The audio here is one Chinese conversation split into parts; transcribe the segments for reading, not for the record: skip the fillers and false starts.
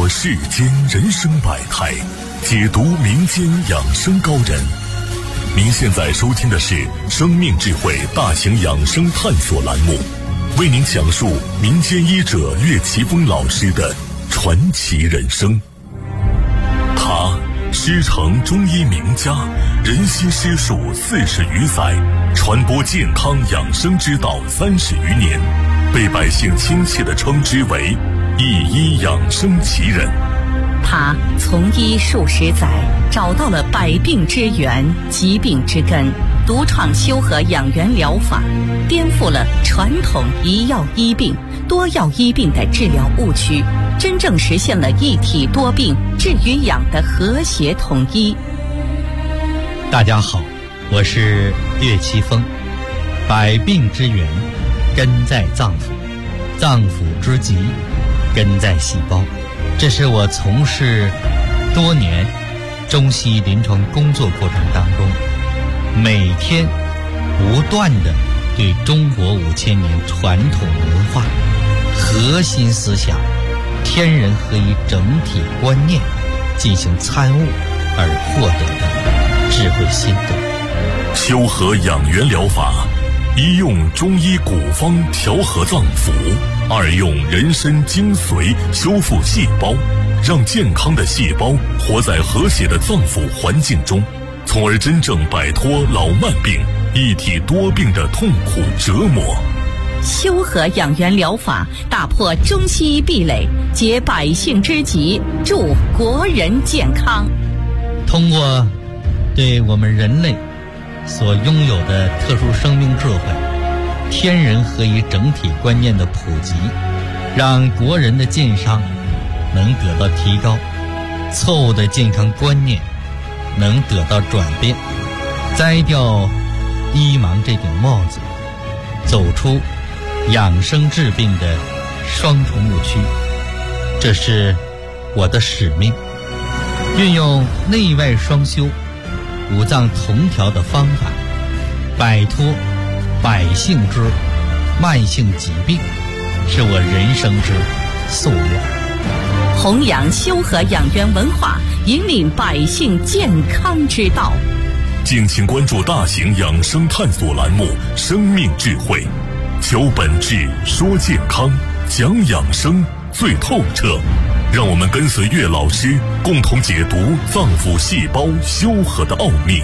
说世间人生百态，解读民间养生高人。您现在收听的是生命智慧大型养生探索栏目，为您讲述民间医者岳奇峰老师的传奇人生。他师承中医名家，人心师术40余载，传播健康养生之道30余年，被百姓亲切地称之为一医养生奇人。 他从医数十载，找到了百病之源、疾病之根，独创修和养元疗法，颠覆了传统一药医病、多药医病的治疗误区，真正实现了一体多病治与养的和谐统一。 大家好，我是岳奇峰。百病之源根在脏腑，脏腑之疾根在细胞。这是我从事多年中西医临床工作过程当中，每天不断地对中国5000年传统文化核心思想天人合一整体观念进行参悟而获得的智慧心得。 修和养元疗法，一用中医古方调和脏腑，二用人参精髓修复细胞，让健康的细胞活在和谐的脏腑环境中，从而真正摆脱老慢病、一体多病的痛苦折磨。 修和养元疗法打破中西医壁垒，解百姓之急，助国人健康。 通过对我们人类所拥有的特殊生命智慧、天人合一整体观念的普及，让国人的健康能得到提高，错误的健康观念能得到转变，摘掉医盲这顶帽子，走出养生治病的双重误区。这是我的使命，运用内外双修、五脏同调的方法，摆脱百姓之慢性疾病，是我人生之夙愿。 弘扬修和养元文化，引领百姓健康之道。 敬请关注大型养生探索栏目《生命智慧》，求本质，说健康，讲养生最透彻。让我们跟随岳老师，共同解读脏腑细胞修和的奥秘。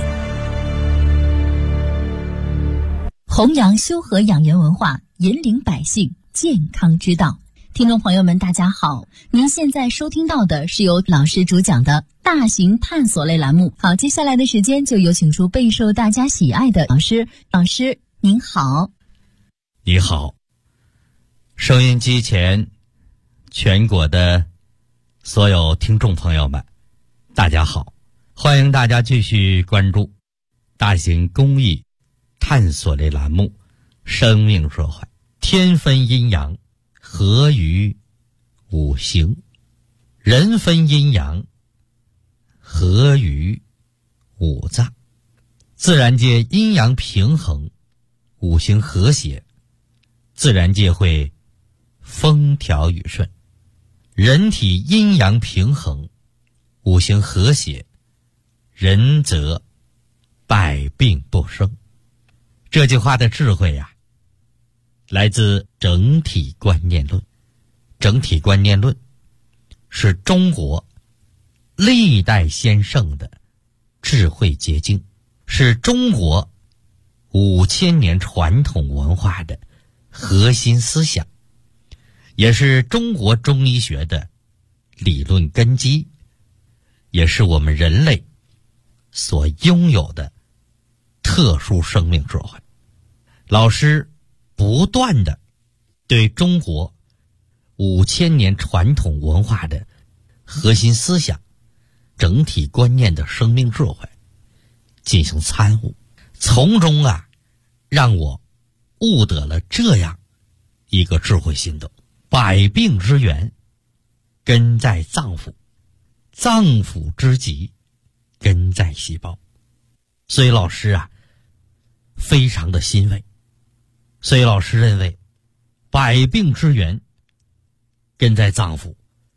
弘扬修和养元文化，引领百姓健康之道。听众朋友们，大家好，您现在收听到的是由老师主讲的大型探索类栏目。好，接下来的时间就有请出备受大家喜爱的老师。老师您好。 你好，收音机前全国的所有听众朋友们，大家好，欢迎大家继续关注大型公益探索类栏目《生命智慧》，天分阴阳，合于五行；人分阴阳，合于五脏。自然界阴阳平衡，五行和谐，自然界会风调雨顺；人体阴阳平衡，五行和谐，人则百病不生。这句话的智慧呀，来自整体观念论。整体观念论是中国历代先圣的智慧结晶，是中国5000年传统文化的核心思想，也是中国中医学的理论根基，也是我们人类所拥有的特殊生命智慧。老师不断地对中国5000年传统文化的核心思想、整体观念的生命智慧进行参悟，从中让我悟得了这样一个智慧心得：百病之源根在脏腑，脏腑之疾根在细胞。所以老师非常的欣慰。所以老师认为，百病之源根在脏腑，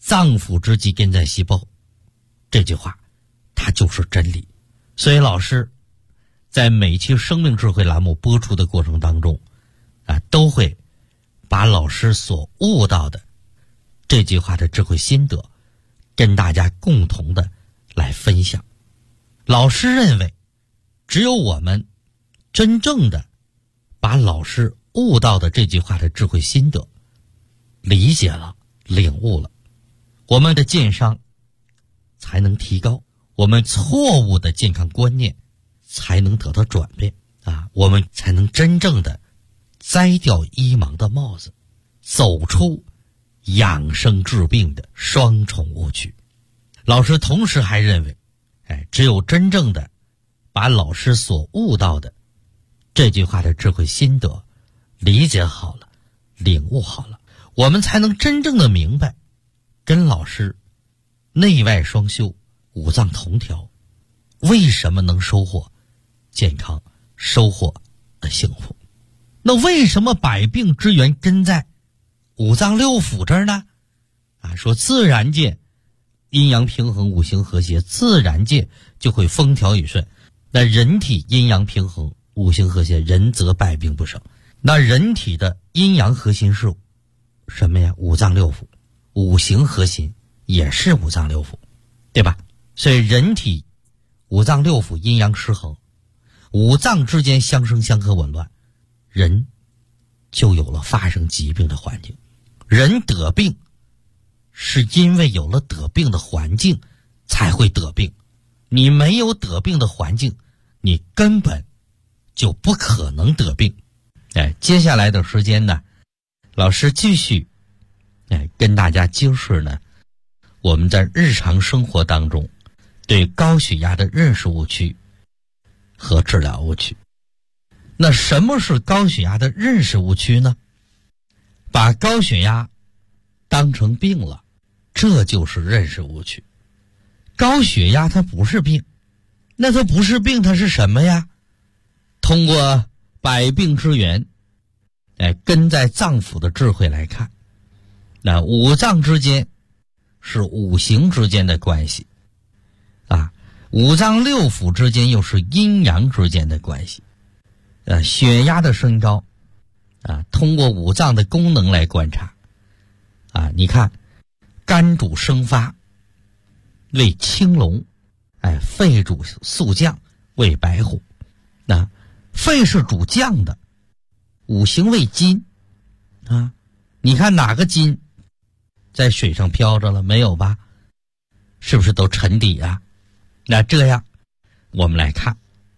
脏腑之疾根在细胞，这句话它就是真理。所以老师在每期生命智慧栏目播出的过程当中都会把老师所悟到的这句话的智慧心得跟大家共同的来分享。老师认为，只有我们真正的把老师悟到的这句话的智慧心得理解了、领悟了，我们的健商才能提高，我们错误的健康观念才能得到转变我们才能真正的摘掉医盲的帽子，走出养生治病的双重误区。老师同时还认为，只有真正的把老师所悟到的这句话的智慧心得理解好了、领悟好了，我们才能真正的明白，跟老师内外双修、五脏同调，为什么能收获健康、收获幸福？那为什么百病之源根在五脏六腑这儿呢？说自然界阴阳平衡、五行和谐，自然界就会风调雨顺。那人体阴阳平衡、五行和谐，人则百病不生。那人体的阴阳核心是什么呀？五脏六腑。五行核心也是五脏六腑，对吧？所以人体五脏六腑阴阳失衡，五脏之间相生相克紊乱，人就有了发生疾病的环境。人得病是因为有了得病的环境才会得病，你没有得病的环境，你根本就不可能得病。接下来的时间呢，老师继续跟大家揭示呢，我们在日常生活当中对高血压的认识误区和治疗误区。那什么是高血压的认识误区呢？把高血压当成病了，这就是认识误区。高血压它不是病，那它不是病，它是什么呀？通过百病之源根在脏腑的智慧来看，那五脏之间是五行之间的关系五脏六腑之间又是阴阳之间的关系。血压的升高通过五脏的功能来观察你看，肝主生发，为青龙，肺主肃降，为白虎。那肺是主降的，五行为金你看哪个金在水上飘着了？没有吧？是不是都沉底那这样我们来看，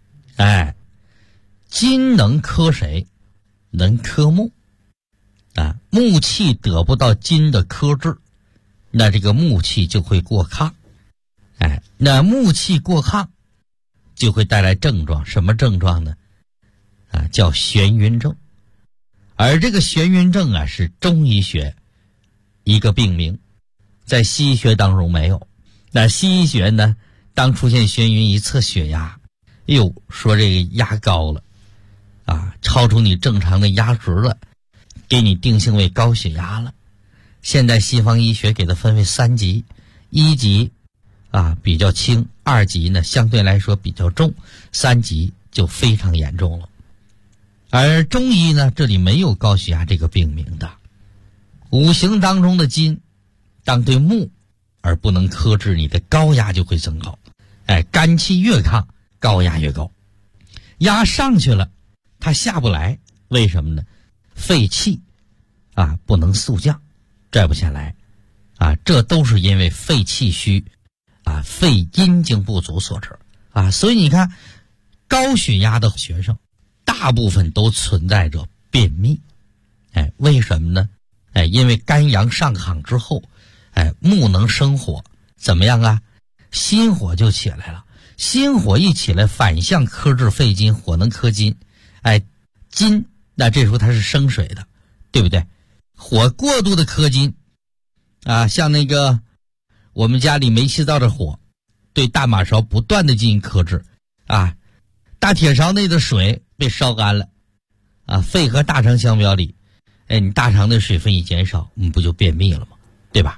金能克谁？能克木木气得不到金的克制，那这个木气就会过亢那木气过亢就会带来症状，什么症状呢？叫眩晕症。而这个眩晕症是中医学一个病名，在西医学当中没有。那西医学呢，当出现眩晕一测血压，说这个压高了超出你正常的压值了，给你定性为高血压了。现在西方医学给它分为3级，1级比较轻，2级呢相对来说比较重，3级就非常严重了。而中医呢，这里没有高血压这个病名的。五行当中的金当对木而不能克制，你的高压就会增高。肝气越亢，高压越高，压上去了它下不来，为什么呢？肺气不能肃降，拽不下来这都是因为肺气虚肺阴经不足所致所以你看，高血压的学生大部分都存在着便秘为什么呢？因为肝阳上亢之后木能生火，怎么样心火就起来了，心火一起来反向克制肺金，火能克金金那这时候它是生水的，对不对？火过度的克金像那个我们家里煤气灶的火对大马勺不断的进行克制大铁勺内的水被烧干了肺和大肠相表里你大肠的水分一减少，不就便秘了吗？对吧？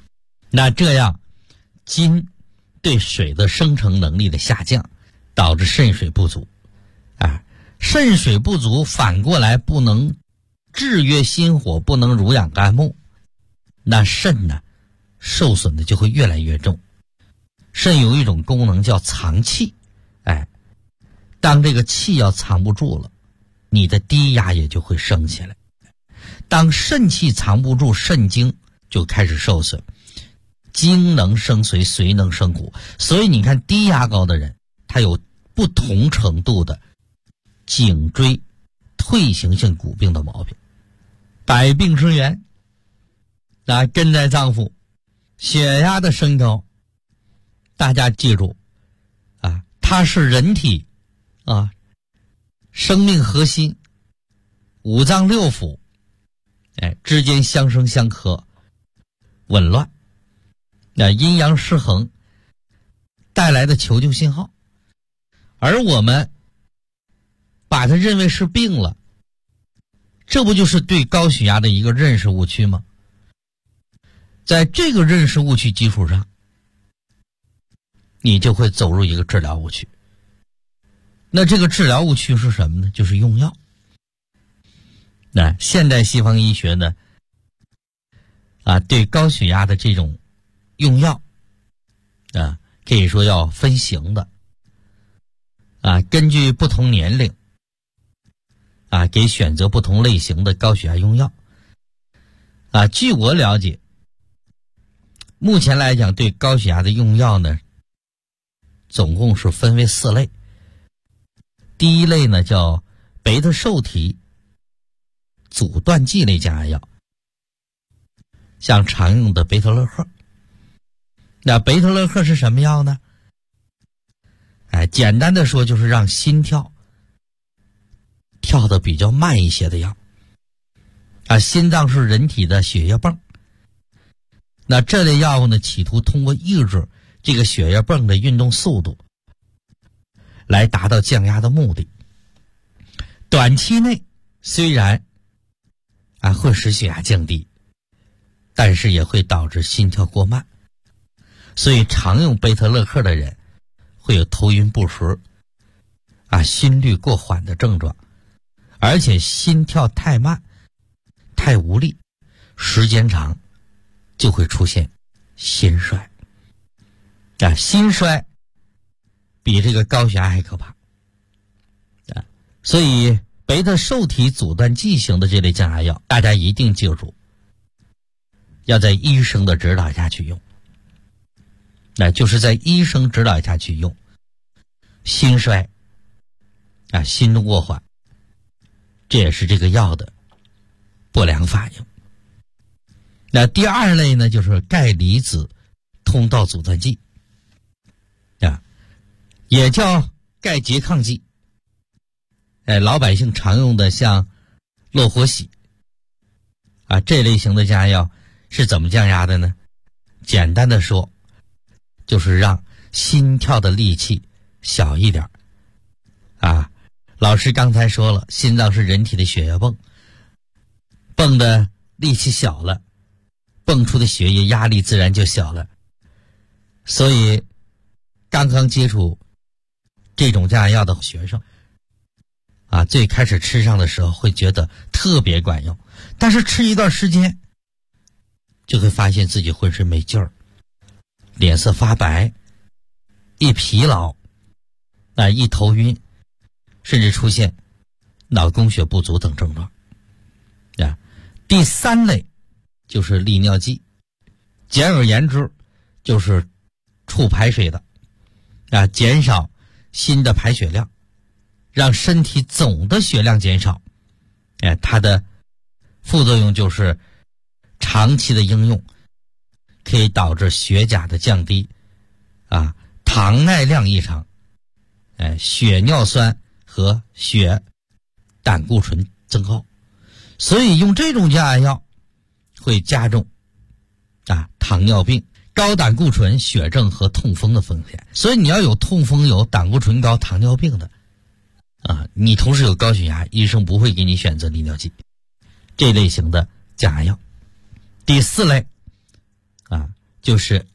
那这样筋对水的生成能力的下降，导致肾水不足。肾水不足反过来不能制约心火，不能濡养肝木，那肾呢受损的就会越来越重。肾有一种功能叫藏气，当这个气要藏不住了，你的低压也就会升起来。当肾气藏不住，肾精就开始受损，精能生髓，髓能生骨。所以你看低压高的人，他有不同程度的颈椎退行性骨病的毛病。百病之源根在脏腑。血压的升高，大家记住它是人体生命核心五脏六腑之间相生相克，紊乱，阴阳失衡带来的求救信号。而我们把它认为是病了，这不就是对高血压的一个认识误区吗？在这个认识误区基础上，你就会走入一个治疗误区。那这个治疗误区是什么呢？就是用药。那现代西方医学呢对高血压的这种用药可以说要分型的根据不同年龄给选择不同类型的高血压用药据我了解，目前来讲对高血压的用药呢总共是分为4类。第一类呢叫贝塔受体阻断剂类降压药，像常用的贝特勒克。那贝特勒克是什么药呢？简单的说就是让心跳跳得比较慢一些的药。心脏是人体的血液泵，那这类药物呢企图通过抑制这个血液泵的运动速度来达到降压的目的。短期内虽然会使血压降低，但是也会导致心跳过慢。所以常用贝特勒克的人会有头晕不实心率过缓的症状，而且心跳太慢太无力，时间长就会出现心衰。心衰比这个高血压还可怕。所以贝塔受体阻断剂型的这类降压药，大家一定记住，要在医生的指导下去用。就是在医生指导下去用。心衰心动过缓，这也是这个药的不良反应。那第二类呢就是钙离子通道阻断剂也叫钙拮抗剂。老百姓常用的像洛活喜这类型的降压药是怎么降压的呢？简单的说就是让心跳的力气小一点老师刚才说了，心脏是人体的血液泵，泵的力气小了，泵出的血液压力自然就小了。所以刚刚接触这种降压药的学生最开始吃上的时候会觉得特别管用，但是吃一段时间就会发现自己浑身没劲儿，脸色发白，一疲劳一头晕，甚至出现脑供血不足等症状第三类就是利尿剂，简而言之就是促排水的减少心的排血量，让身体总的血量减少。它的副作用就是长期的应用可以导致血钾的降低糖耐量异常，血尿酸和血胆固醇增高。所以用这种降压药会加重糖尿病、高胆固醇、血症和痛风的风险。所以你要有痛风、有胆固醇高、糖尿病的你同时有高血压，医生不会给你选择利尿剂这类型的降压药。第四类就是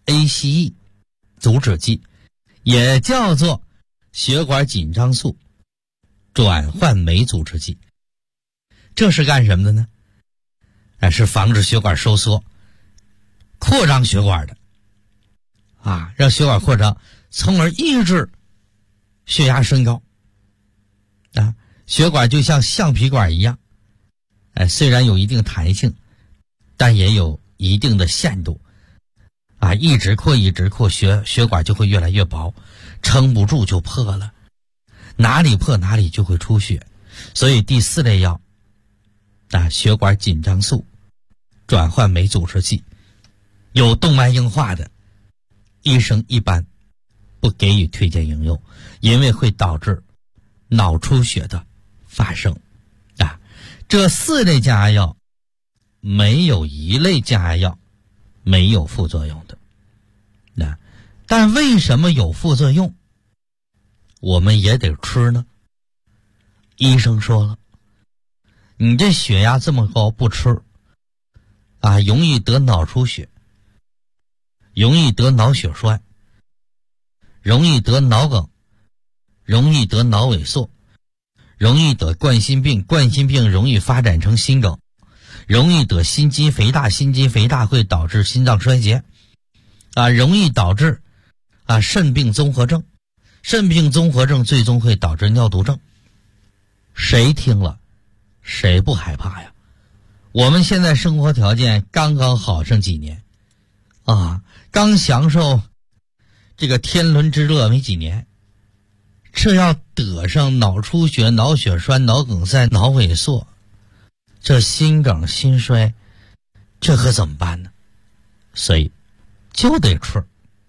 ACE 阻止剂，也叫做血管紧张素转换酶阻滞剂。这是干什么的呢？是防止血管收缩、扩张血管的让血管扩张，从而抑制血压升高血管就像橡皮管一样虽然有一定弹性，但也有一定的限度一直扩血管就会越来越薄，撑不住就破了，哪里破哪里就会出血。所以第4类药血管紧张素转换酶阻滞剂，有动脉硬化的医生一般不给予推荐应用，因为会导致脑出血的发生这4类降压药没有一类降压药没有副作用的但为什么有副作用我们也得吃呢？医生说了，你这血压这么高不吃容易得脑出血，容易得脑血栓，容易得脑梗，容易得脑萎缩，容易得冠心病，冠心病容易发展成心梗，容易得心肌肥大，心肌肥大会导致心脏衰竭容易导致肾病综合症，肾病综合症最终会导致尿毒症。谁听了谁不害怕呀？我们现在生活条件刚刚好上几年刚享受这个天伦之乐没几年，这要得上脑出血、脑血栓、脑梗塞、脑萎缩，这心梗心衰，这可怎么办呢？所以就得吃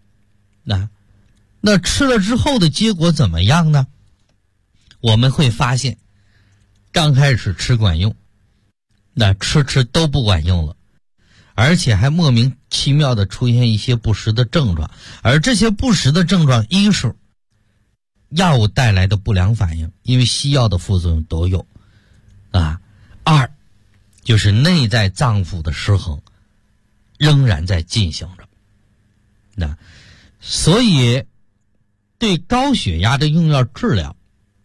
那吃了之后的结果怎么样呢？我们会发现刚开始吃管用，吃都不管用了，而且还莫名其妙的出现一些不实的症状，而这些不实的症状，一是药物带来的不良反应，因为西药的副作用都有二就是内在脏腑的失衡仍然在进行着所以对高血压的用药治疗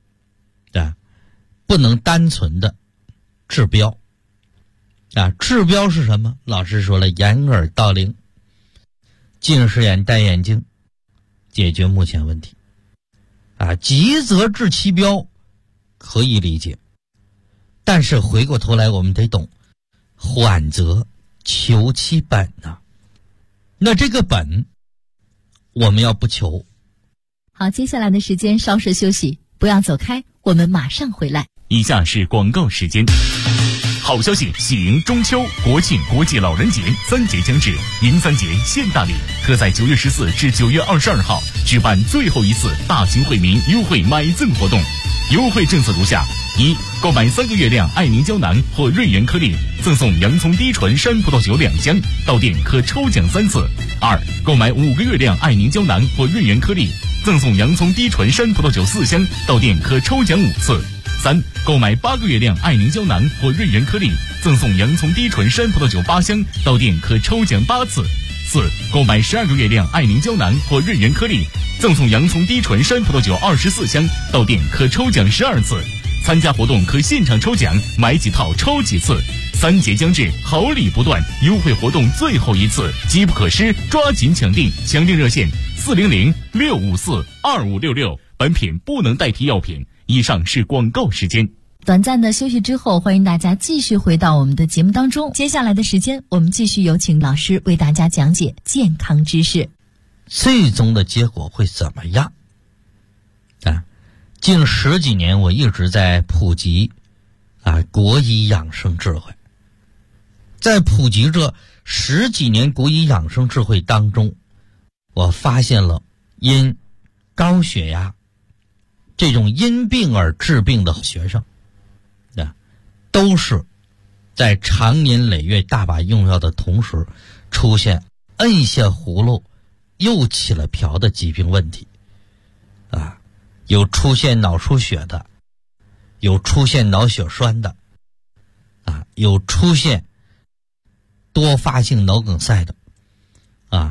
不能单纯的治标治标是什么？老师说了，掩耳盗铃，近视眼戴眼镜，解决目前问题急则治其标可以理解，但是回过头来我们得懂，缓则求其本那这个本我们要不求。 好，接下来的时间稍事休息，不要走开，我们马上回来。 以下是广告时间。好消息，喜迎中秋、国庆、国际老人节3节将至，迎3节现大礼，特在9月14至9月22号举办最后一次大型惠民优惠买赠活动。优惠政策如下：一、购买3个月亮爱凝胶囊或瑞元颗粒，赠送洋葱低醇山葡萄酒2箱，到店可抽奖3次；二、购买5个月亮爱凝胶囊或瑞元颗粒，赠送洋葱低醇山葡萄酒4箱，到店可抽奖5次；三、购买8个月亮爱凝胶囊或瑞元颗粒，赠送洋葱低醇山葡萄酒8箱，到店可抽奖8次；四、购买12个月亮爱凝胶囊或瑞元颗粒，赠送洋葱低醇山葡萄酒24箱，到店可抽奖12次。参加活动可现场抽奖，买几套抽几次。3节将至，好礼不断，优惠活动最后一次，机不可失，抓紧抢订！抢订热线400-654-2566。本品不能代替药品。以上是广告时间。 短暂的休息之后，欢迎大家继续回到我们的节目当中。接下来的时间，我们继续有请老师为大家讲解健康知识。 最终的结果会怎么样？近10几年我一直在普及国医养生智慧。在普及这10几年国医养生智慧当中，我发现了因高血压这种因病而治病的学生都是在长年累月大把用药的同时，出现摁下葫芦又起了瓢的疾病问题有出现脑出血的，有出现脑血栓的有出现多发性脑梗塞的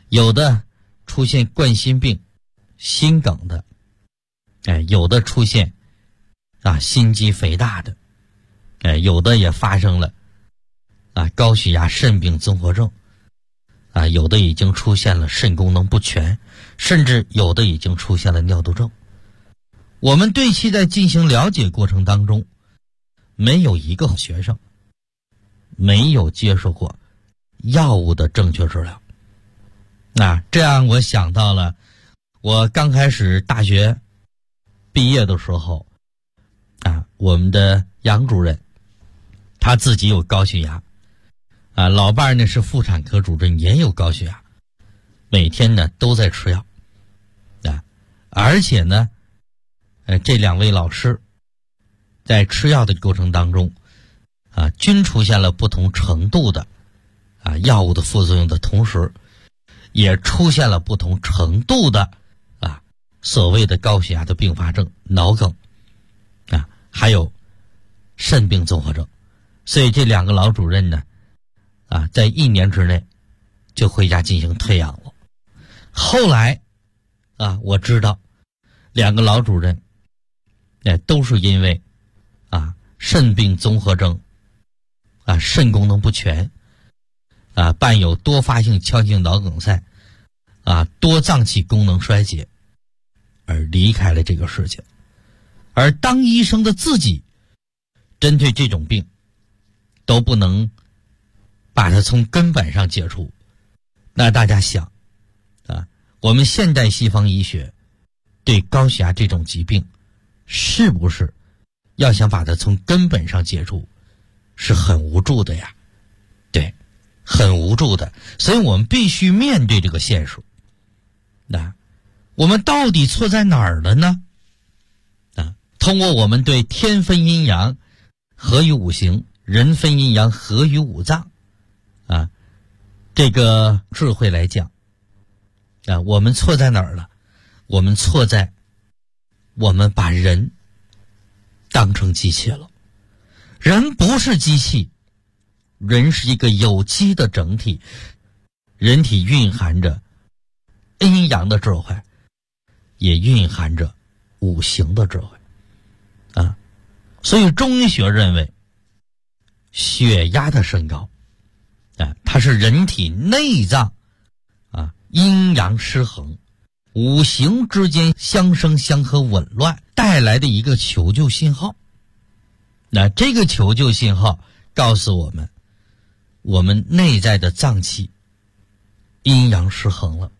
有的出现冠心病、心梗的，有的出现心肌肥大的，有的也发生了高血压肾病综合症，有的已经出现了肾功能不全，甚至有的已经出现了尿毒症。我们对其在进行了解过程当中，没有一个学生没有接受过药物的正确治疗。这样我想到了我刚开始大学毕业的时候我们的杨主任他自己有高血压老伴呢是妇产科主任，也有高血压，每天呢都在吃药而且呢这两位老师在吃药的过程当中均出现了不同程度的药物的副作用的同时，也出现了不同程度的所谓的高血压的并发症、脑梗还有肾病综合症。所以这两个老主任呢在1年之内就回家进行退养了。后来我知道两个老主任都是因为肾病综合征肾功能不全伴有多发性腔性脑梗塞多脏器功能衰竭而离开了这个世界。而当医生的自己针对这种病都不能把它从根本上解除，那大家想我们现代西方医学对高血压这种疾病是不是要想把它从根本上解除是很无助的呀？对，很无助的。所以我们必须面对这个现实。我们到底错在哪儿了呢？通过我们对天分阴阳合于五行，人分阴阳合于五脏这个智慧来讲我们错在哪儿了？我们错在我们把人当成机器了。人不是机器，人是一个有机的整体，人体蕴含着阴阳的智慧，也蕴含着五行的智慧所以中医学认为血压的升高它是人体内脏阴阳失衡，五行之间相生相合紊乱带来的一个求救信号。这个求救信号告诉我们，我们内在的脏器阴阳失衡了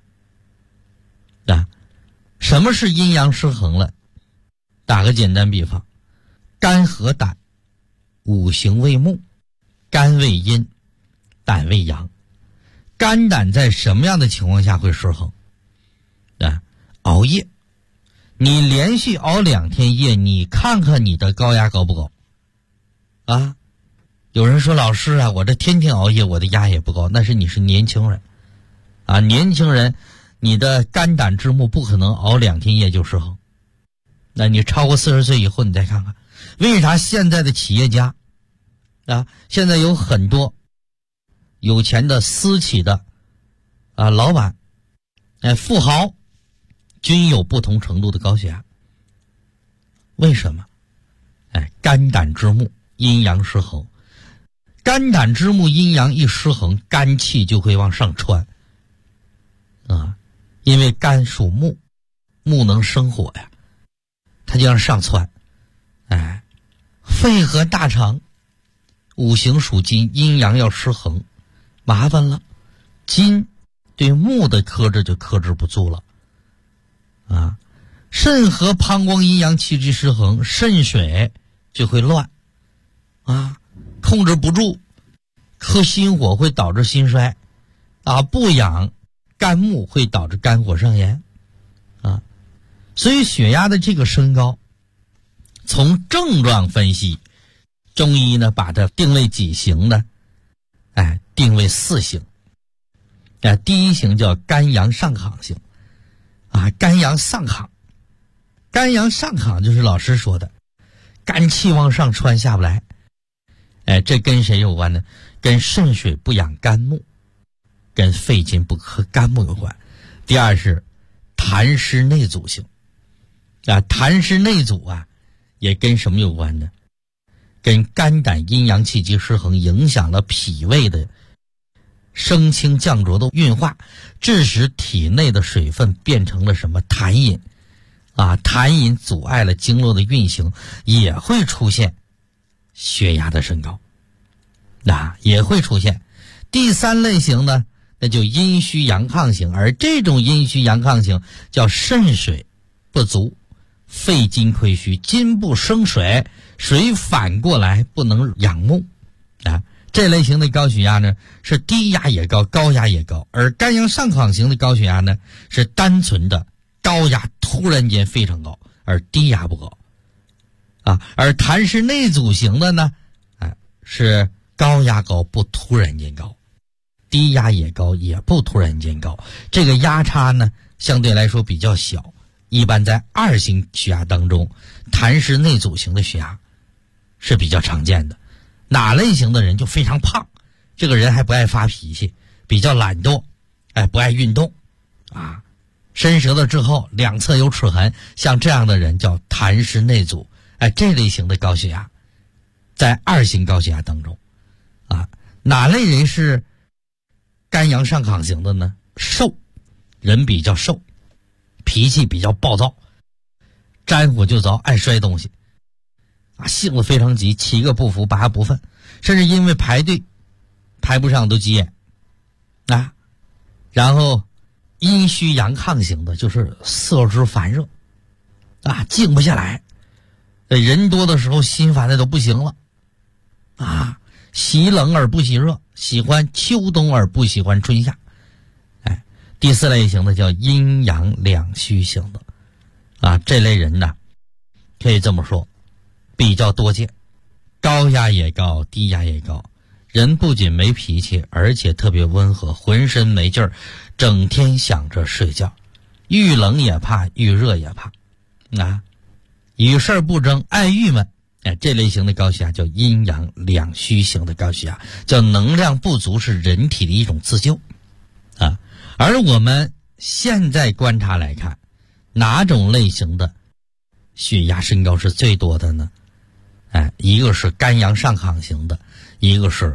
什么是阴阳失衡了？打个简单比方，肝和胆五行为木，肝为阴，胆为阳。肝胆在什么样的情况下会失衡？熬夜。你连续熬2天夜，你看看你的高压高不高有人说老师我这天天熬夜，我的压也不高。那是你是年轻人年轻人你的肝胆之木不可能熬2天夜就失衡。那你超过40岁以后你再看看，为啥现在的企业家现在有很多有钱的私企的老板富豪均有不同程度的高血压？为什么？肝胆之木阴阳失衡。肝胆之木阴阳一失衡，肝气就会往上窜因为肝属木，木能生火呀，它就往上窜肺和大肠五行属金，阴阳要失衡，麻烦了。金对木的克制就克制不住了肾和膀胱阴阳气机失衡，肾水就会乱控制不住，克心火会导致心衰不养肝木会导致肝火上炎所以血压的这个升高，从症状分析，中医呢把它定为几型呢？定为4型第一型叫肝阳上亢型肝阳上亢。肝阳上亢就是老师说的肝气往上窜下不来这跟谁有关呢？跟肾水不养肝木跟肺金不和肝木有关。第二是痰湿内阻型痰湿内阻也跟什么有关呢？跟肝胆阴阳气机失衡，影响了脾胃的升清降浊的运化，致使体内的水分变成了什么痰饮痰饮阻碍了经络的运行，也会出现血压的升高也会出现。第三类型呢，那就阴虚阳亢型，而这种阴虚阳亢型叫肾水不足，肺金亏虚，金不生水，水反过来不能养木这类型的高血压呢，是低压也高，高压也高。而肝阳上亢型的高血压呢，是单纯的高压突然间非常高，而低压不高而痰湿内阻型的呢是高压高不突然间高，低压也高也不突然间高，这个压差呢相对来说比较小。一般在2型血压当中，痰湿内阻型的血压是比较常见的。哪类型的人就非常胖，这个人还不爱发脾气，比较懒惰不爱运动伸舌头之后两侧有齿痕，像这样的人叫痰湿内阻这类型的高血压在2型高血压当中哪类人是肝阳上亢型的呢？瘦，人比较瘦，脾气比较暴躁，沾火就着，爱摔东西性子非常急，7个不服8个不忿，甚至因为排队排不上都急眼然后阴虚阳亢型的就是色之烦热静不下来，人多的时候心烦的都不行了喜冷而不喜热，喜欢秋冬而不喜欢春夏第4类型的叫阴阳两虚型的这类人呢，可以这么说比较多见，高压也高，低压也高，人不仅没脾气，而且特别温和，浑身没劲儿，整天想着睡觉，遇冷也怕，遇热也怕与事儿不争，爱郁闷这类型的高血压叫阴阳两虚型的高血压，叫能量不足是人体的一种自救而我们现在观察来看，哪种类型的血压升高是最多的呢？一个是肝阳上亢型的，一个是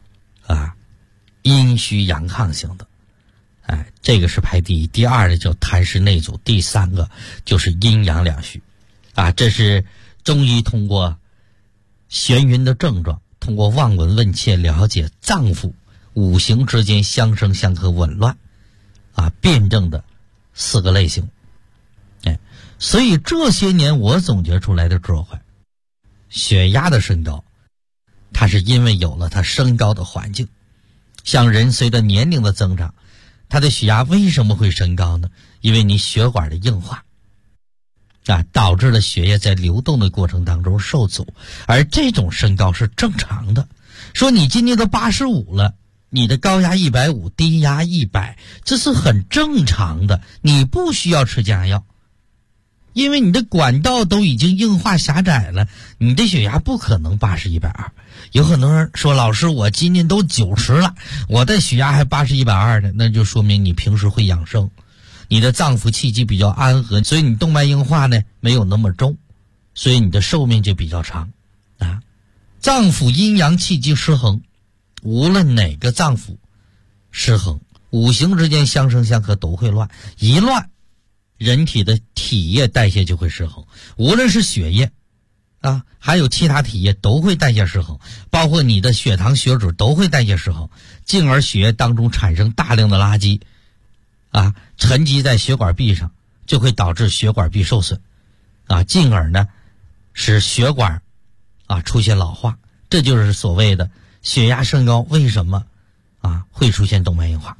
阴虚阳亢型的这个是排第一。第二呢叫痰湿内阻，第3个就是阴阳两虚这是中医通过眩晕的症状，通过望闻问切了解脏腑五行之间相生相克紊乱辩证的4个类型所以这些年我总结出来的智慧，血压的升高它是因为有了它升高的环境。像人随着年龄的增长，它的血压为什么会升高呢？因为你血管的硬化导致了血液在流动的过程当中受阻，而这种升高是正常的。说你今年都85了，你的高压150，低压100，这是很正常的，你不需要吃降压药，因为你的管道都已经硬化狭窄了，你的血压不可能80、120。有很多人说，老师我今年都90了，我的血压还80、120的，那就说明你平时会养生，你的脏腑气机比较安和，所以你动脉硬化呢没有那么重，所以你的寿命就比较长脏腑阴阳气机失衡，无论哪个脏腑失衡，五行之间相生相克都会乱，一乱人体的体液代谢就会失衡，无论是血液还有其他体液都会代谢失衡，包括你的血糖血脂都会代谢失衡，进而血液当中产生大量的垃圾沉积在血管壁上，就会导致血管壁受损进而呢使血管出现老化。这就是所谓的血压升高为什么会出现动脉硬化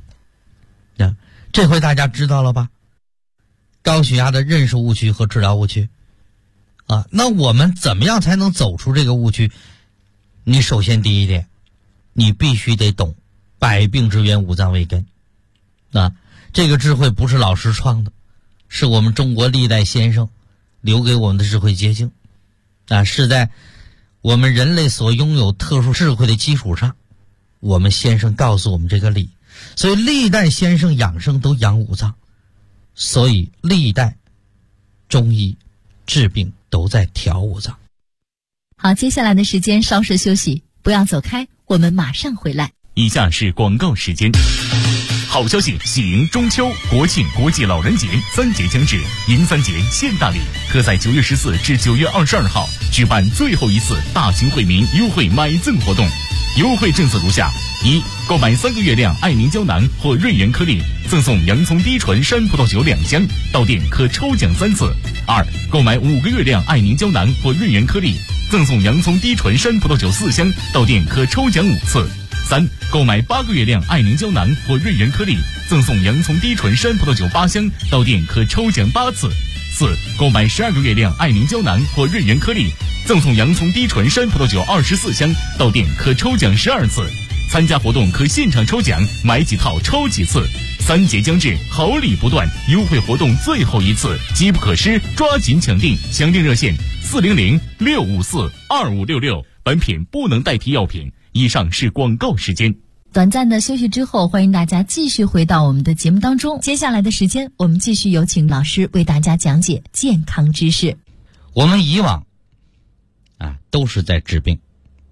这回大家知道了吧？高血压的认识误区和治疗误区那我们怎么样才能走出这个误区？你首先第一点，你必须得懂百病之源五脏为根这个智慧不是老师创的，是我们中国历代先生留给我们的智慧结晶是在我们人类所拥有特殊智慧的基础上，我们先生告诉我们这个理， 所以历代先生养生都养五脏，所以历代中医治病都在调五脏。 好，接下来的时间稍事休息，不要走开，我们马上回来。 以下是广告时间。好消息，喜迎中秋、国庆、国际老人节3节将至，迎3节现大礼，特在9月14至9月22号举办最后一次大型惠民优惠买赠活动。优惠政策如下：一、购买3个月亮爱凝胶囊或润元颗粒，赠送洋葱低醇山葡萄酒2箱，到店可抽奖3次；二、购买5个月亮爱凝胶囊或润元颗粒，赠送洋葱低醇山葡萄酒4箱，到店可抽奖5次；三、购买8个月亮爱凝胶囊或润元颗粒，赠送洋葱低醇山葡萄酒8箱，到店可抽奖8次；四、购买12个月亮爱凝胶囊或润元颗粒，赠送洋葱低醇山葡萄酒24箱，到店可抽奖12次。参加活动可现场抽奖，买几套抽几次。3节将至，好礼不断，优惠活动最后一次，机不可失，抓紧抢订！详订热线400-654-2566。本品不能代替药品。以上是广告时间。 短暂的休息之后，欢迎大家继续回到我们的节目当中。接下来的时间，我们继续有请老师为大家讲解健康知识。 我们以往都是在治病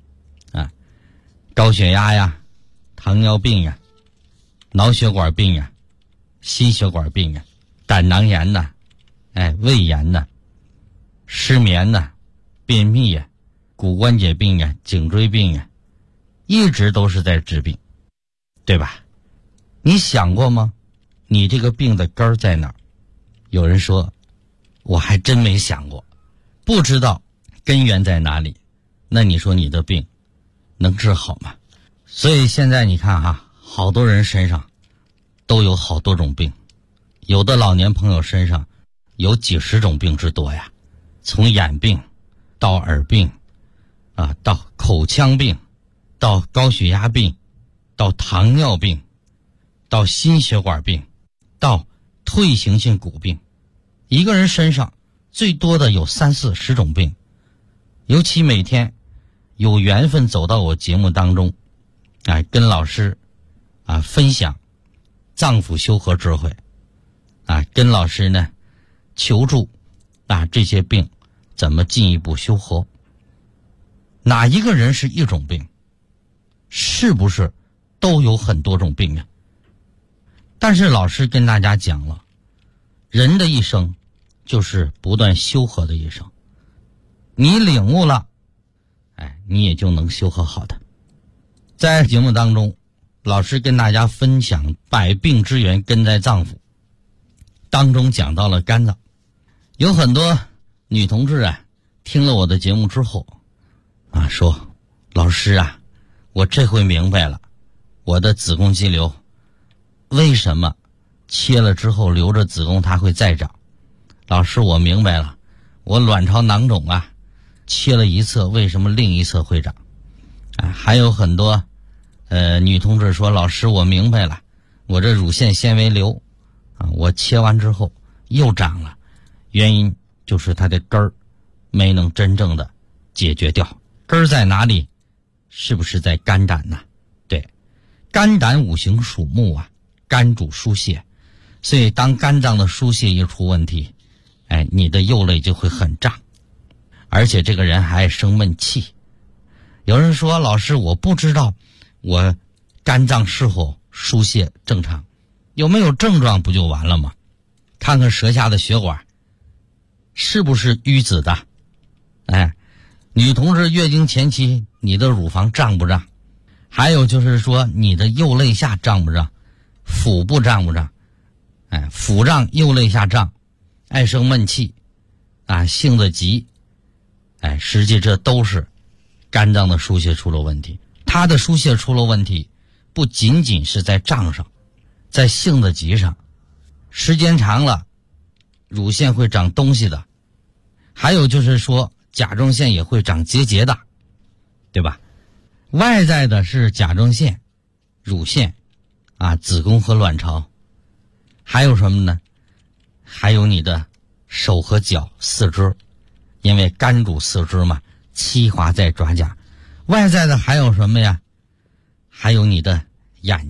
高血压呀、糖尿病呀、脑血管病呀、心血管病呀、胆囊炎呐、胃炎呐、失眠呐、便秘呀、骨关节病呀、颈椎病呀，一直都是在治病，对吧？你想过吗？你这个病的根儿在哪儿？有人说，我还真没想过，不知道根源在哪里。那你说你的病能治好吗？所以现在你看好多人身上都有好多种病，有的老年朋友身上有几十种病之多呀，从眼病到耳病到口腔病，到高血压病，到糖尿病，到心血管病，到退行性骨病。一个人身上最多的有30-40种病。尤其每天有缘分走到我节目当中跟老师分享脏腑修和智慧跟老师呢求助这些病怎么进一步修和。哪一个人是一种病？是不是都有很多种病啊？但是老师跟大家讲了，人的一生就是不断修和的一生，你领悟了你也就能修和好的。在节目当中，老师跟大家分享百病之源根在脏腑，当中讲到了肝脏。有很多女同志听了我的节目之后说，老师我这回明白了，我的子宫肌瘤为什么切了之后留着子宫它会再长。老师，我明白了，我卵巢囊肿切了一侧为什么另一侧会长。还有很多女同志说，老师我明白了，我这乳腺纤维瘤我切完之后又长了，原因就是它的根儿没能真正的解决掉。根儿在哪里？是不是在肝胆呢？对，肝胆五行属木肝主疏泄，所以当肝脏的疏泄一出问题你的右肋就会很胀，而且这个人还爱生闷气。有人说，老师我不知道我肝脏是否疏泄正常，有没有症状不就完了吗？看看舌下的血管是不是淤紫的。女同志月经前期你的乳房胀不胀？还有就是说你的右肋下胀不胀？腹部胀不胀？腹胀右肋下胀，爱生闷气性子急实际这都是肝脏的疏泄出了问题。它的疏泄出了问题不仅仅是在胀上，在性子急上，时间长了乳腺会长东西的。还有就是说甲状腺也会长结节的，对吧？外在的是甲状腺、乳腺子宫和卵巢。还有什么呢？还有你的手和脚、四肢，因为肝主四肢嘛，七华在爪甲。外在的还有什么呀？还有你的眼睛、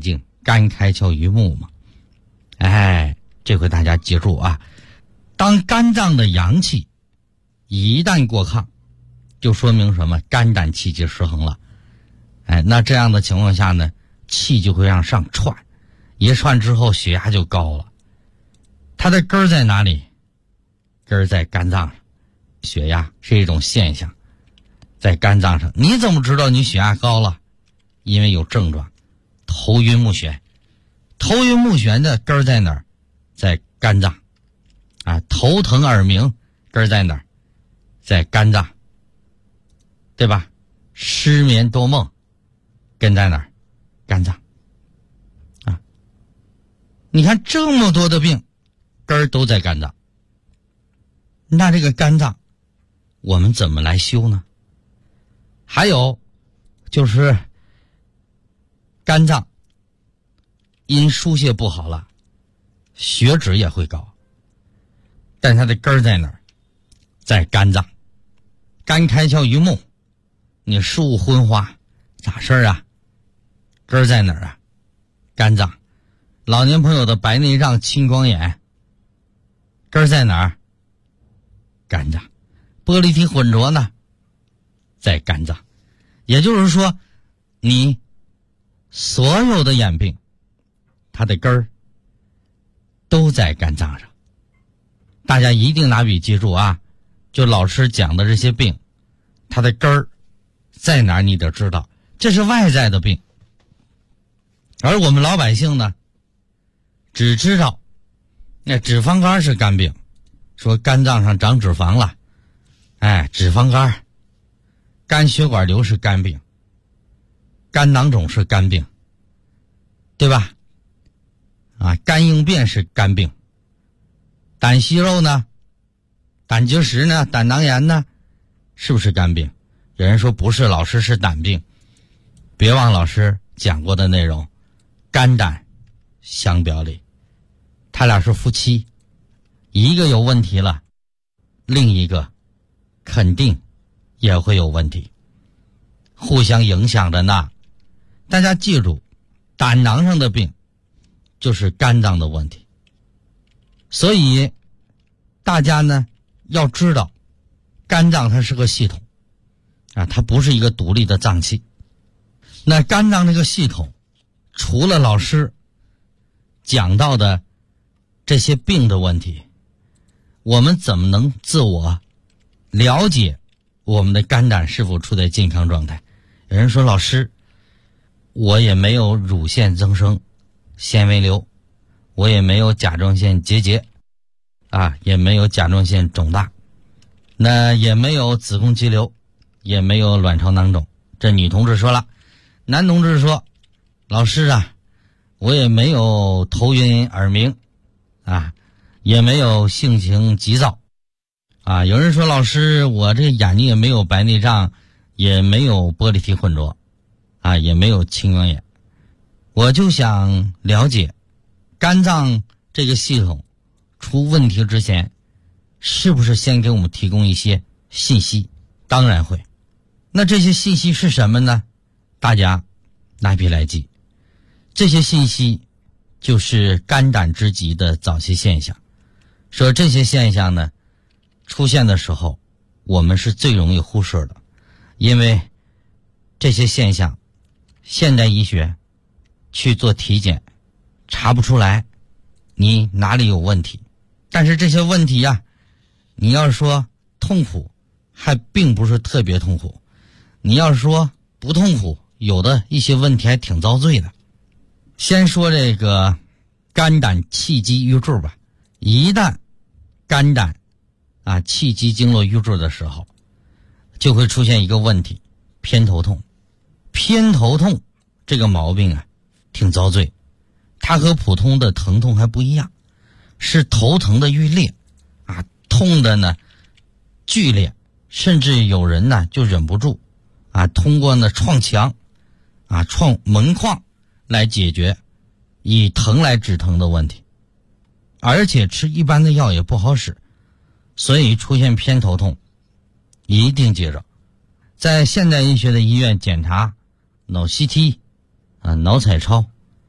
肝开窍于目嘛。哎，这回大家记住啊，当肝脏的阳气一旦过亢，就说明什么？肝胆气机失衡了。哎，那这样的情况下呢，气就会让上窜，一窜之后血压就高了。它的根儿在哪里？根儿在肝脏上。血压是一种现象，在肝脏上。你怎么知道你血压高了？因为有症状，头晕目眩。头晕目眩的根儿在哪儿？在肝脏。啊，头疼耳鸣根儿在哪儿？在肝脏，对吧？失眠多梦根在哪儿？肝脏。啊，你看这么多的病根儿都在肝脏。那这个肝脏我们怎么来修呢？还有就是肝脏因疏泄不好了，血脂也会高，但它的根儿在哪儿？在肝脏。肝开窍于目，你视物昏花咋事儿啊？根儿在哪儿啊？肝脏。老年朋友的白内障、青光眼根儿在哪儿？肝脏。玻璃体混浊呢，在肝脏。也就是说，你所有的眼病它的根儿都在肝脏上。大家一定拿笔记住啊，就老师讲的这些病它的根儿在哪儿你得知道，这是外在的病。而我们老百姓呢，只知道那脂肪肝是肝病，说肝脏上长脂肪了，哎，脂肪肝。肝血管瘤是肝病，肝囊肿是肝病，对吧？啊，肝硬变是肝病，胆息肉呢，胆结石呢，胆囊炎呢，是不是肝病？有人说不是，老师是胆病。别忘老师讲过的内容，肝胆相表里，他俩是夫妻，一个有问题了，另一个肯定也会有问题，互相影响着呢。大家记住，胆囊上的病就是肝脏的问题。所以大家呢要知道，肝脏它是个系统啊，它不是一个独立的脏器。那肝脏这个系统，除了老师讲到的这些病的问题，我们怎么能自我了解我们的肝胆是否处在健康状态？有人说，老师，我也没有乳腺增生、纤维瘤，我也没有甲状腺结节啊，也没有甲状腺肿大，那也没有子宫肌瘤，也没有卵巢囊肿。这女同志说了。男同志说，老师啊，我也没有头晕耳鸣啊，也没有性情急躁啊。有人说，老师，我这眼睛也没有白内障，也没有玻璃体混浊啊，也没有青光眼。我就想了解，肝脏这个系统出问题之前，是不是先给我们提供一些信息？当然会。那这些信息是什么呢？大家拿笔来记，这些信息就是肝胆之疾的早期现象。说这些现象呢，出现的时候，我们是最容易忽视的，因为这些现象，现代医学去做体检查不出来你哪里有问题。但是这些问题啊，你要是说痛苦，还并不是特别痛苦；你要是说不痛苦，有的一些问题还挺遭罪的。先说这个肝胆气机瘀滞吧。一旦肝胆啊气机经络瘀滞的时候，就会出现一个问题，偏头痛。偏头痛这个毛病啊挺遭罪，它和普通的疼痛还不一样，是头疼的欲裂啊，痛的呢剧烈，甚至有人呢就忍不住啊，通过呢撞墙啊、创门框来解决以疼来止疼的问题，而且吃一般的药也不好使，所以出现偏头痛一定记着，在现代医学的医院检查脑 CT 啊、脑彩超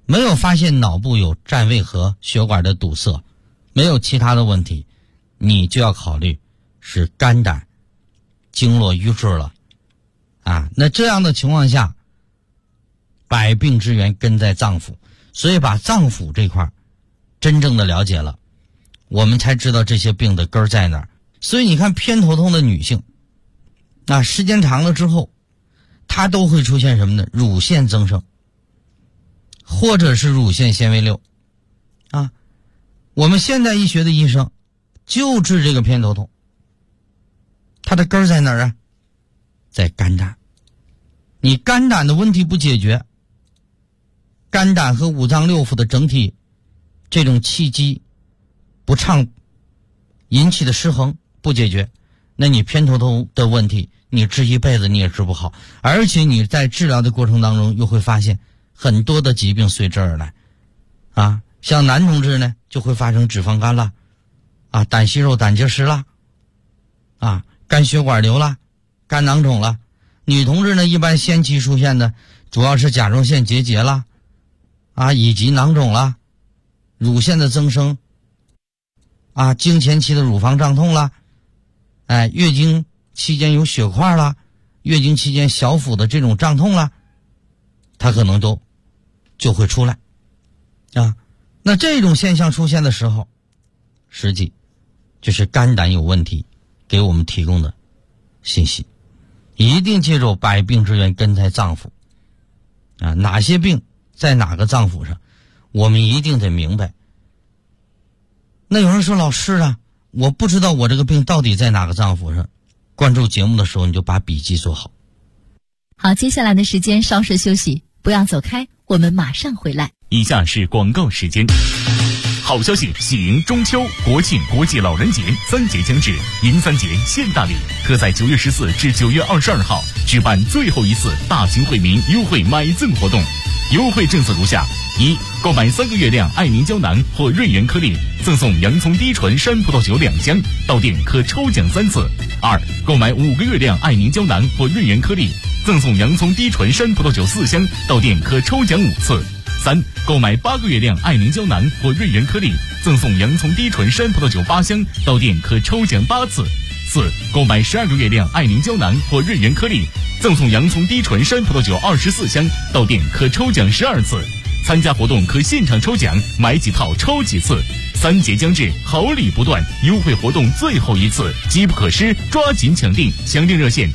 没有发现脑部有占位和血管的堵塞，没有其他的问题，你就要考虑是肝胆经络瘀滞了啊。那这样的情况下，百病之源根在脏腑，所以把脏腑这块真正的了解了，我们才知道这些病的根在哪儿。所以你看偏头痛的女性啊，时间长了之后，它都会出现什么呢？乳腺增生，或者是乳腺纤维瘤啊。我们现代医学的医生就治这个偏头痛，它的根在哪儿啊？在肝胆。你肝胆的问题不解决，肝胆和五脏六腑的整体这种气机不畅引起的失衡不解决，那你偏头痛的问题你治一辈子你也治不好，而且你在治疗的过程当中又会发现很多的疾病随之而来啊。像男同志呢就会发生脂肪肝了啊，胆息肉胆结石了啊，肝血管瘤了，肝囊肿了。女同志呢一般先期出现的主要是甲状腺结节了啊，以及囊肿了，乳腺的增生啊，经前期的乳房胀痛了，月经期间有血块了，月经期间小腹的这种胀痛了，它可能就会出来啊。那这种现象出现的时候，实际就是肝胆有问题给我们提供的信息。一定记住百病之源根在脏腑啊，哪些病在哪个脏腑上，我们一定得明白。那有人说老师啊，我不知道我这个病到底在哪个脏腑上。关注节目的时候你就把笔记做好。 好，接下来的时间稍事休息，不要走开，我们马上回来。 以下是广告时间。好消息，喜迎中秋、国庆、国际老人节3节将至，迎3节现大礼，特在9月14至9月22号举办最后一次大型惠民优惠买赠活动。优惠政策如下：一、购买3个月亮爱宁胶囊或润元颗粒，赠送洋葱低醇山葡萄酒2箱，到店可抽奖3次；二、购买5个月亮爱宁胶囊或润元颗粒，赠送洋葱低醇山葡萄酒4箱，到店可抽奖5次；三、购买8个月亮爱宁胶囊或润元颗粒，赠送洋葱低醇山葡萄酒8箱，到店可抽奖8次；四、购买12个月亮爱宁胶囊或润元颗粒，赠送洋葱低醇山葡萄酒24箱，到店可抽奖12次。参加活动可现场抽奖，买几套抽几次。3节将至，好礼不断，优惠活动最后一次，机不可失，抓紧抢订。详订热线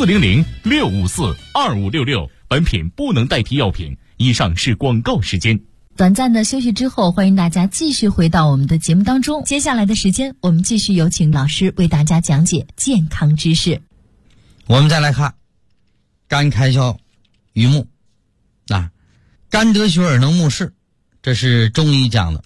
400-654-2566。本品不能代替药品。以上是广告时间。 短暂的休息之后，欢迎大家继续回到我们的节目当中。接下来的时间，我们继续有请老师为大家讲解健康知识。 我们再来看肝开窍于目啊，肝得血而能目视，这是中医讲的，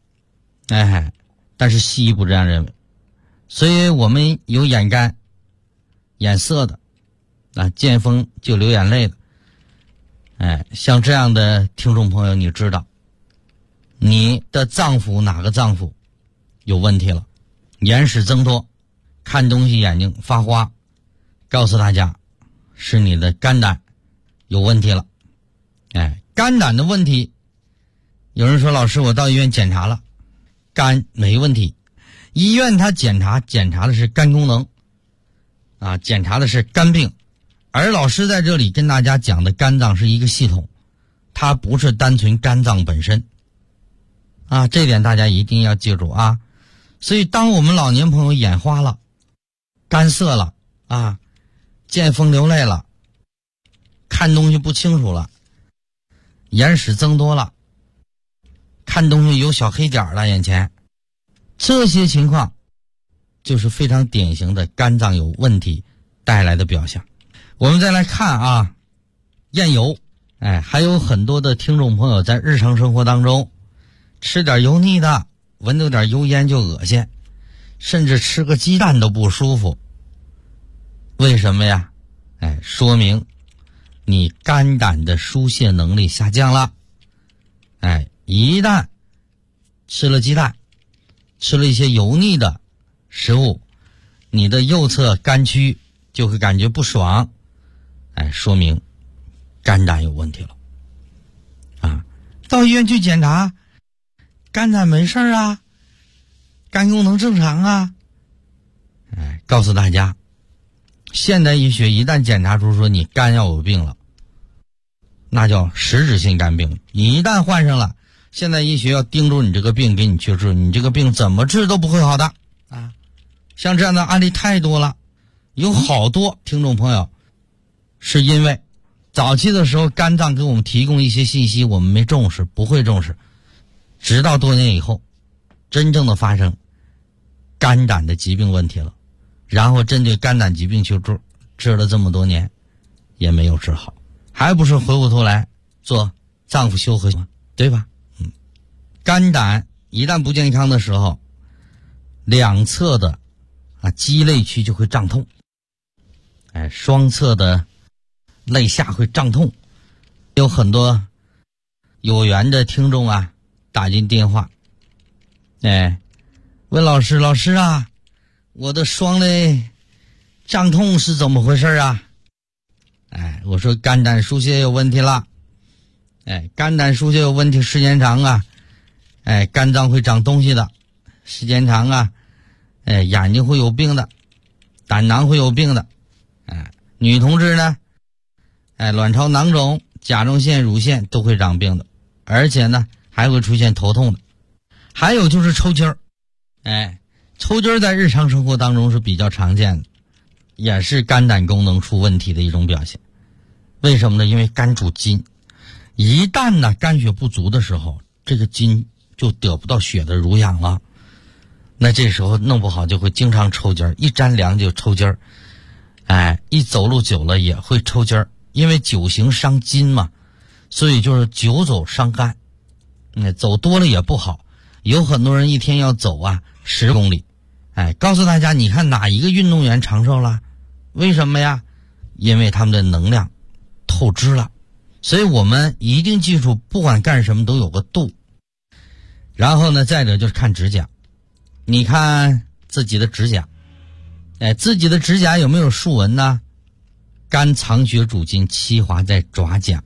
但是西医不这样认为。所以我们有眼干、眼涩的啊，见风就流眼泪的，像这样的听众朋友，你知道你的脏腑哪个脏腑有问题了，眼屎增多，看东西眼睛发花，告诉大家是你的肝胆有问题了。肝胆的问题，有人说老师我到医院检查了，肝没问题，医院他检查的是肝功能啊，检查的是肝病，而老师在这里跟大家讲的肝脏是一个系统，它不是单纯肝脏本身啊，这点大家一定要记住啊。所以当我们老年朋友眼花了，干涩了啊，见风流泪了，看东西不清楚了，眼屎增多了，看东西有小黑点了，眼前这些情况就是非常典型的肝脏有问题带来的表象。我们再来看啊，厌油，还有很多的听众朋友在日常生活当中吃点油腻的，闻到点油烟就恶心，甚至吃个鸡蛋都不舒服。为什么呀？说明你肝胆的疏泄能力下降了。一旦吃了鸡蛋，吃了一些油腻的食物，你的右侧肝区就会感觉不爽，说明肝胆有问题了啊。 到医院去检查，肝胆没事啊，肝功能正常啊。告诉大家，现代医学一旦检查出说你肝要有病了，那叫实质性肝病。你一旦患上了，现代医学要盯住你这个病，给你去治，你这个病怎么治都不会好的啊！像这样的案例太多了，有好多听众朋友是因为早期的时候肝脏给我们提供一些信息，我们没重视，不会重视，直到多年以后真正的发生肝胆的疾病问题了，然后针对肝胆疾病去治了这么多年也没有治好，还不是回过头来做脏腑修和吗？对吧？肝胆一旦不健康的时候，两侧的肌肋区就会胀痛，双侧的肋下会胀痛。有很多有缘的听众啊打进电话，问老师啊，我的双肋胀痛是怎么回事啊？我说肝胆疏泄有问题了。肝胆疏泄有问题，时间长啊，肝脏会长东西的，时间长啊，眼睛会有病的，胆囊会有病的，女同志呢，卵巢囊肿、甲状腺、乳腺都会长病的，而且呢还会出现头痛的。还有就是抽筋儿，抽筋儿在日常生活当中是比较常见的，也是肝胆功能出问题的一种表现。为什么呢？因为肝主筋，一旦呢肝血不足的时候，这个筋就得不到血的濡养了，那这时候弄不好就会经常抽筋儿，一沾凉就抽筋儿，一走路久了也会抽筋儿，因为久行伤筋嘛，所以就是久走伤肝，走多了也不好。有很多人一天要走10公里，告诉大家，你看哪一个运动员长寿了？为什么呀？因为他们的能量透支了。所以我们一定记住，不管干什么都有个度。然后呢，再者就是看指甲，你看自己的指甲，自己的指甲有没有竖纹呢？肝藏血主筋，气滑在爪甲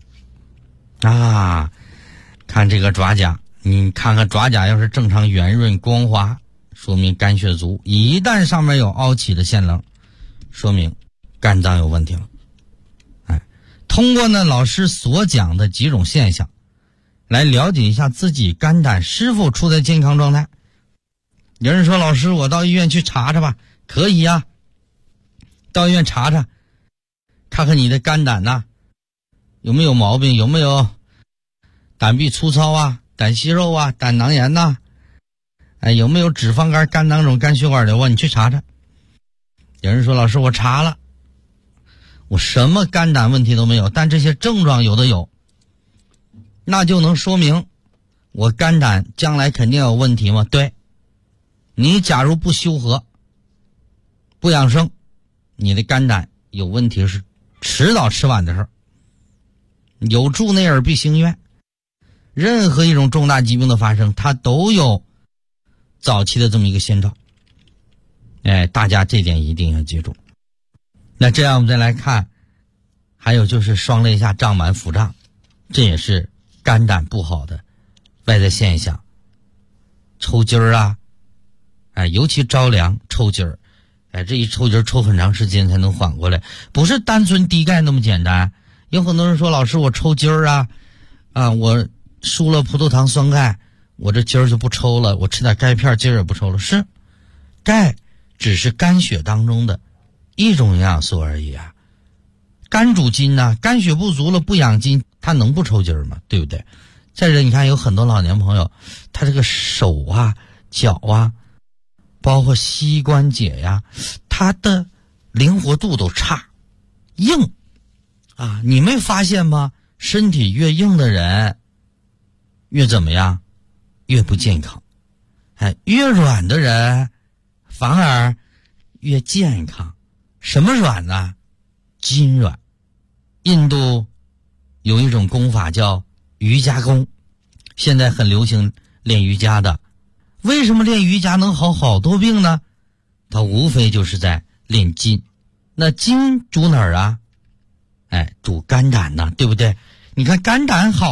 看这个爪甲，你看看爪甲要是正常圆润光滑，说明肝血足。一旦上面有凹起的线棱，说明肝脏有问题了。通过呢老师所讲的几种现象来了解一下自己肝胆是否处在健康状态。有人说，老师我到医院去查查吧。可以啊，到医院查查，看看你的肝胆有没有毛病，有没有胆壁粗糙胆息肉胆囊炎有没有脂肪肝、肝囊肿、肝血管瘤你去查查。有人说，老师我查了，我什么肝胆问题都没有，但这些症状有的有，那就能说明我肝胆将来肯定有问题吗？对，你假如不修和不养生，你的肝胆有问题是迟早迟晚的事儿。有助内耳必兴院，任何一种重大疾病的发生，它都有早期的这么一个先兆。大家这点一定要记住。那这样我们再来看，还有就是双肋下胀满腹胀，这也是肝胆不好的外在现象。抽筋儿尤其着凉抽筋儿，这一抽筋儿抽很长时间才能缓过来，不是单纯低钙那么简单。有很多人说，老师我抽筋儿我输了葡萄糖酸钙，我这筋儿就不抽了，我吃点钙片筋儿也不抽了。是，钙只是肝血当中的一种营养素而已肝主筋肝血不足了不养筋，它能不抽筋儿吗？对不对？再者你看，有很多老年朋友，他这个手脚包括膝关节他的灵活度都差，硬你没发现吗？身体越硬的人越怎么样？越不健康。越软的人反而越健康。什么软呢？筋软。印度有一种功法叫瑜伽功，现在很流行练瑜伽的。为什么练瑜伽能好好多病呢？它无非就是在练筋。那筋主哪儿主肝胆对不对？你看肝胆好了，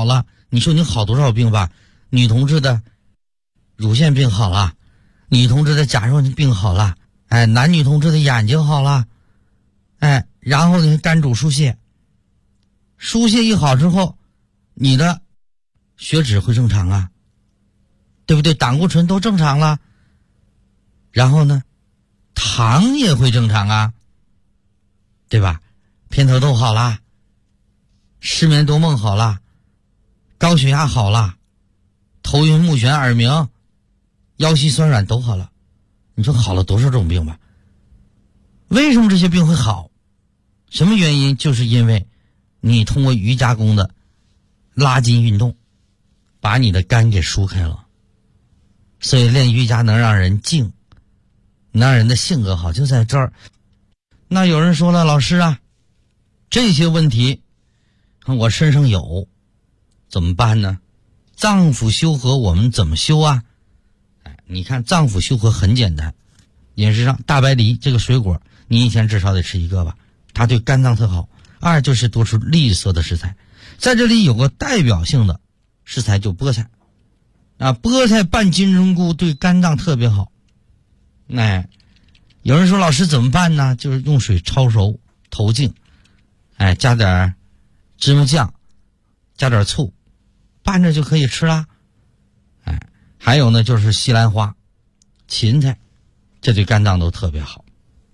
你说你好多少病吧？女同志的乳腺病好了，女同志的甲状腺病好了，男女同志的眼睛好了，然后呢，肝主疏泄，疏泄一好之后，你的血脂会正常啊，对不对？胆固醇都正常了，然后呢，糖也会正常啊，对吧？偏头痛好了，失眠多梦好了，高血压好了，头晕目眩耳鸣，腰膝酸软都好了。你说好了多少种病吧？为什么这些病会好？什么原因？就是因为你通过瑜伽功的拉筋运动把你的肝给疏开了。所以练瑜伽能让人静，能让人的性格好，就在这儿。那有人说了，老师啊，这些问题我身上有，怎么办呢？脏腑修和我们怎么修啊？你看脏腑修和很简单，饮食上大白梨这个水果你一天至少得吃一个吧，它对肝脏特好。二就是多吃绿色的食材，在这里有个代表性的食材就菠菜菠菜拌金针菇对肝脏特别好。有人说老师怎么办呢？就是用水焯熟投净，加点芝麻酱，加点醋，拌着就可以吃啦。还有呢，就是西兰花、芹菜，这对肝脏都特别好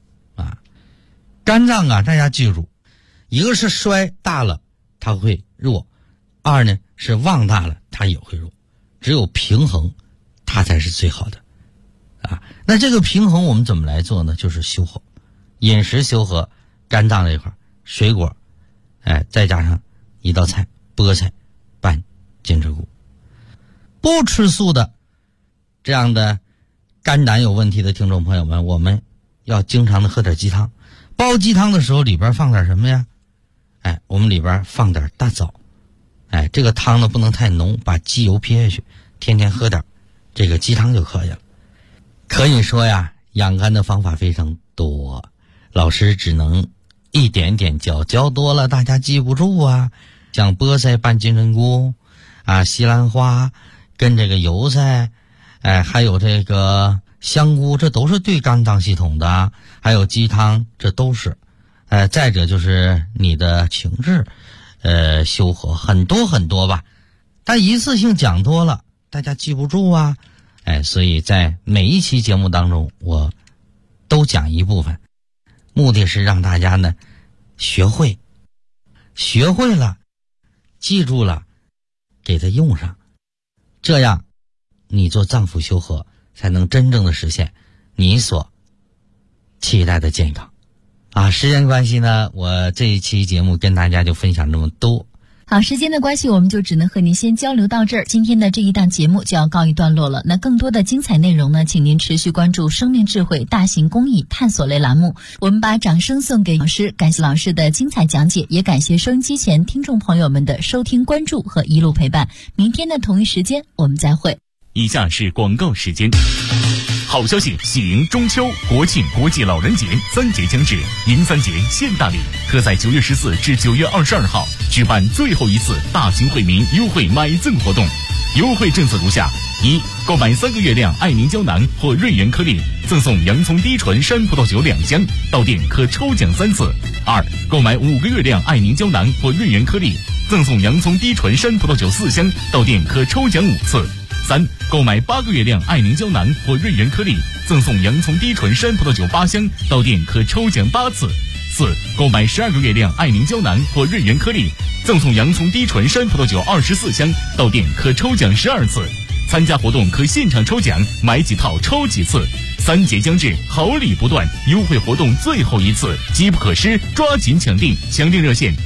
肝脏大家记住，一个是衰大了它会弱，二呢是旺大了它也会弱，只有平衡它才是最好的那这个平衡我们怎么来做呢？就是修和，饮食修和肝脏这一块，水果再加上一道菜菠菜拌金针菇。不吃素的这样的肝胆有问题的听众朋友们，我们要经常的喝点鸡汤。煲鸡汤的时候里边放点什么呀？我们里边放点大枣。这个汤呢不能太浓，把鸡油撇下去，天天喝点这个鸡汤就可以了。可以说呀，养肝的方法非常多，老师只能一点点教多了大家记不住啊。像菠菜拌金针菇西兰花跟这个油菜还有这个香菇，这都是对肝脏系统的，还有鸡汤，这都是再者就是你的情志修和，很多很多吧，但一次性讲多了大家记不住啊。所以在每一期节目当中我都讲一部分，目的是让大家呢学会了，记住了，给它用上，这样你做脏腑修和才能真正的实现你所期待的健康时间关系呢，我这一期节目跟大家就分享这么多。 好，时间的关系我们就只能和您先交流到这儿，今天的这一档节目就要告一段落了。那更多的精彩内容呢，请您持续关注生命智慧大型公益探索类栏目。我们把掌声送给老师，感谢老师的精彩讲解，也感谢收音机前听众朋友们的收听关注和一路陪伴。明天的同一时间我们再会。 以下是广告时间。好消息，喜迎中秋、国庆、国际老人节3节将至，迎3节现大礼，特在9月14至9月22号举办最后一次大型惠民优惠买赠活动。优惠政策如下：一、购买3个月亮爱凝胶囊或瑞元颗粒，赠送洋葱低醇山葡萄酒2箱，到店可抽奖3次；二、购买5个月亮爱凝胶囊或瑞元颗粒，赠送洋葱低醇山葡萄酒4箱，到店可抽奖5次；三、购买8个月亮爱凝胶囊或瑞元颗粒，赠送洋葱低醇山葡萄酒8箱，到店可抽奖8次；四、购买12个月亮爱凝胶囊或瑞元颗粒，赠送洋葱低醇山葡萄酒24箱，到店可抽奖12次。参加活动可现场抽奖，买几套抽几次。3节将至，好礼不断，优惠活动最后一次，机不可失，抓紧抢订！抢订热线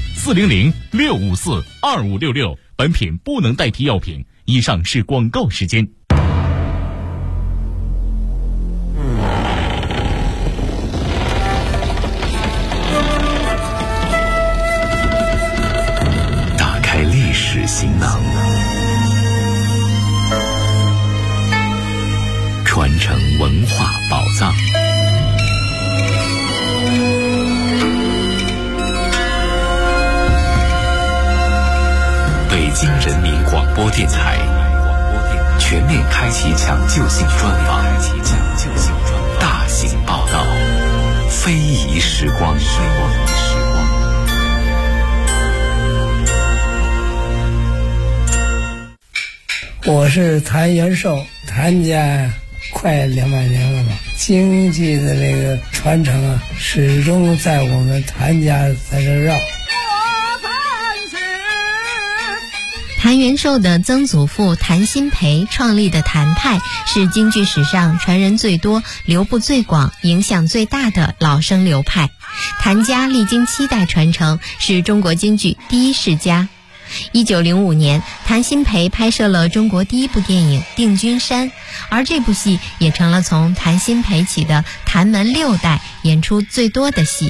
400-654-2566。本品不能代替药品。以上是广告时间。打开历史行囊，传承文化宝藏，对北京人民广播电台全面开启抢救性专访，大型报道，非遗时光。 我是谭元寿，谭家快200年了吧，京剧的那个传承啊，始终在我们谭家在这绕。 谭元寿的曾祖父谭鑫培创立的谭派是京剧史上传人最多、流布最广、影响最大的老生流派。谭家历经7代传承，是中国京剧第一世家。1905年，谭鑫培拍摄了中国第一部电影《定军山》，而这部戏也成了从谭鑫培起的谭门6代演出最多的戏。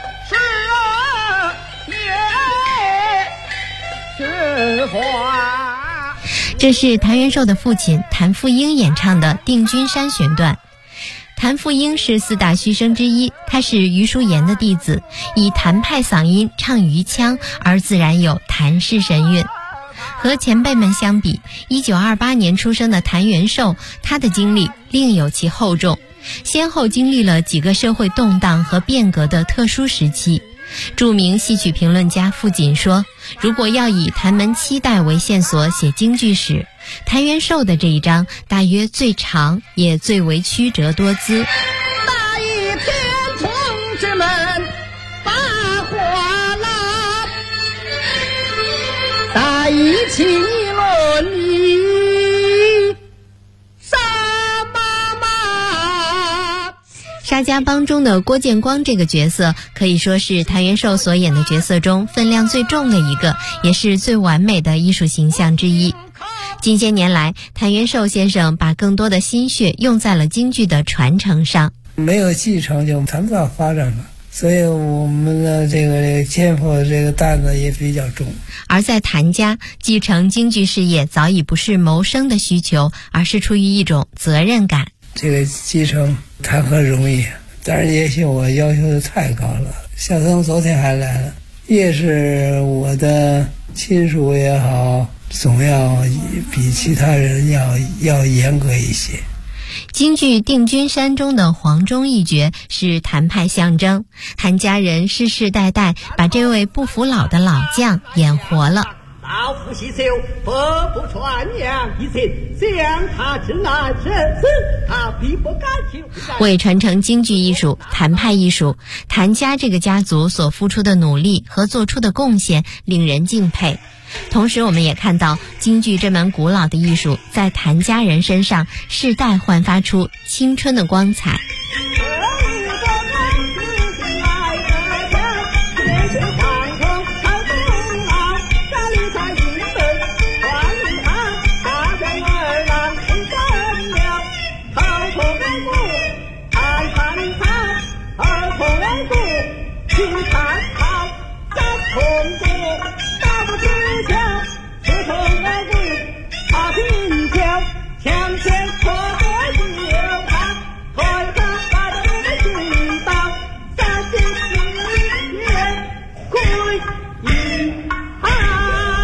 这是谭元寿的父亲谭富英演唱的《定军山》选段。谭富英是4大须生之一，他是余叔岩的弟子，以谭派嗓音唱余腔，而自然有谭氏神韵。和前辈们相比，1928年出生的谭元寿，他的经历另有其厚重，先后经历了几个社会动荡和变革的特殊时期。著名戏曲评论家傅锦说，如果要以谭门7代为线索写京剧史，谭元寿的这一章大约最长，也最为曲折多姿。 大一片同志们把话啦，大一起论理杀妈妈。 沙家浜中的郭建光这个角色可以说是谭元寿所演的角色中分量最重的一个，也是最完美的艺术形象之一。近些年来，谭元寿先生把更多的心血用在了京剧的传承上。 没有继承就谈不到发展了，所以我们的这个肩负的这个担子也比较重。 而在谭家，继承京剧事业早已不是谋生的需求，而是出于一种责任感。 这个继承谈何容易，但是也许我要求的太高了。小曾昨天还来了，越是我的亲属也好，总要比其他人要严格一些。 京剧《定军山》中的黄忠一角是谭派象征，谭家人世世代代把这位不服老的老将演活了。 老夫细修，不传扬一切，将他之难生死，他必不敢求。 为传承京剧艺术、谭派艺术，谭家这个家族所付出的努力和做出的贡献令人敬佩。同时我们也看到京剧这门古老的艺术在谭家人身上世代焕发出青春的光彩。 向前